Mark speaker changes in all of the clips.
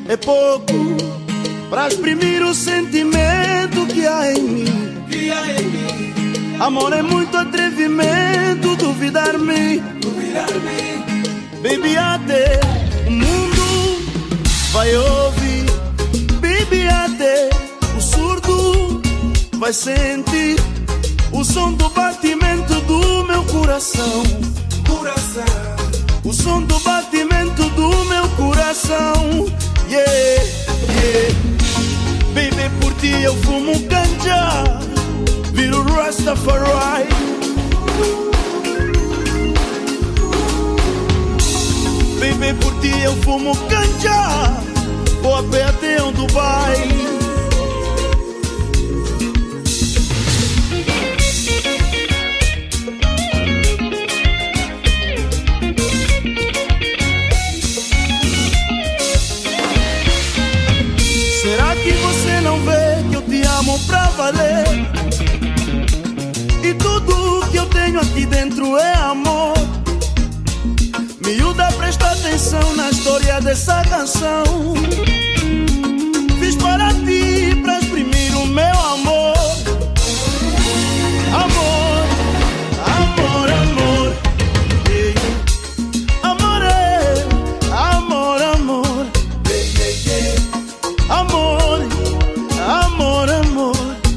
Speaker 1: é pouco pra exprimir o sentimento que há em mim. Amor é muito atrevimento, duvidar-me. Baby, até o mundo vai ouvir. Baby, até o surdo vai sentir o som do batimento do meu coração. O som do batimento do meu coração. Yeah, yeah. Baby, por ti eu fumo ganja, viro Rastafari. Baby, por ti eu fumo ganja, vou a pé até um Dubai. Será que você não vê que eu te amo pra valer? E tudo que eu tenho aqui dentro é amor. Miúda, presta atenção na história dessa canção. Fiz para ti, pra exprimir o meu amor. Amor, amor, amor. Amor é, amor, amor. Amor, amor, amor.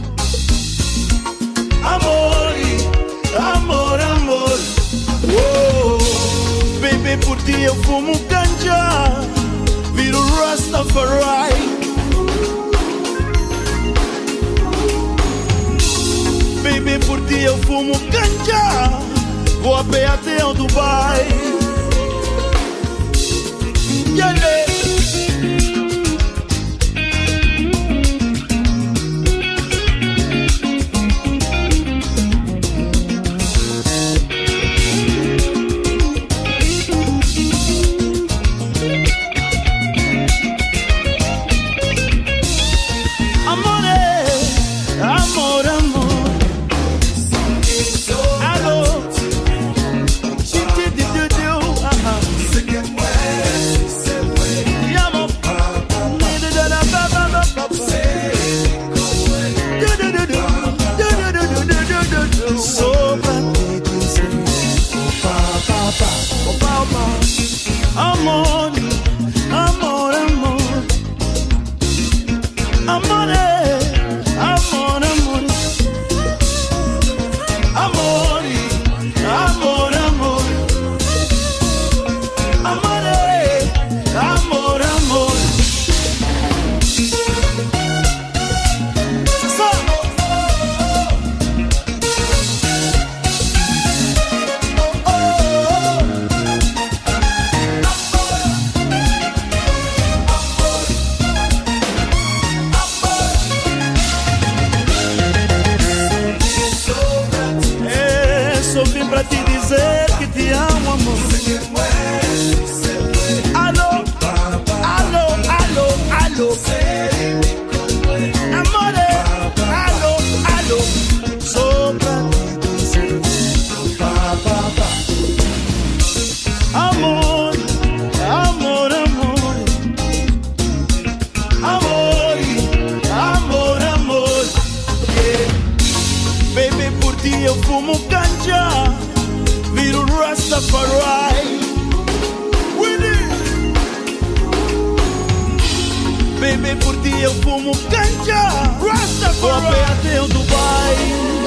Speaker 1: Amor, amor, amor. Oh, baby, por ti eu fumo ganja, viro Rastafari. Baby, por ti eu fumo ganja, vou a pé até o Dubai. Yeah, yeah. Amor, amor, amor. Amor, amor, amor. Amor, amor, amor. Amor, amor, amor. Só vim pra te dizer que te amo, amor. Alô, alô, alô, alô. Amor, alô, alô. Só pra te dizer. Amor, amor, amor. Amor, amor, amor. Yeah. Baby, por ti eu fumo ganja, viro Rastafari. Baby, por ti eu fumo ganja, Rastafari. Vou a pé até o Dubai.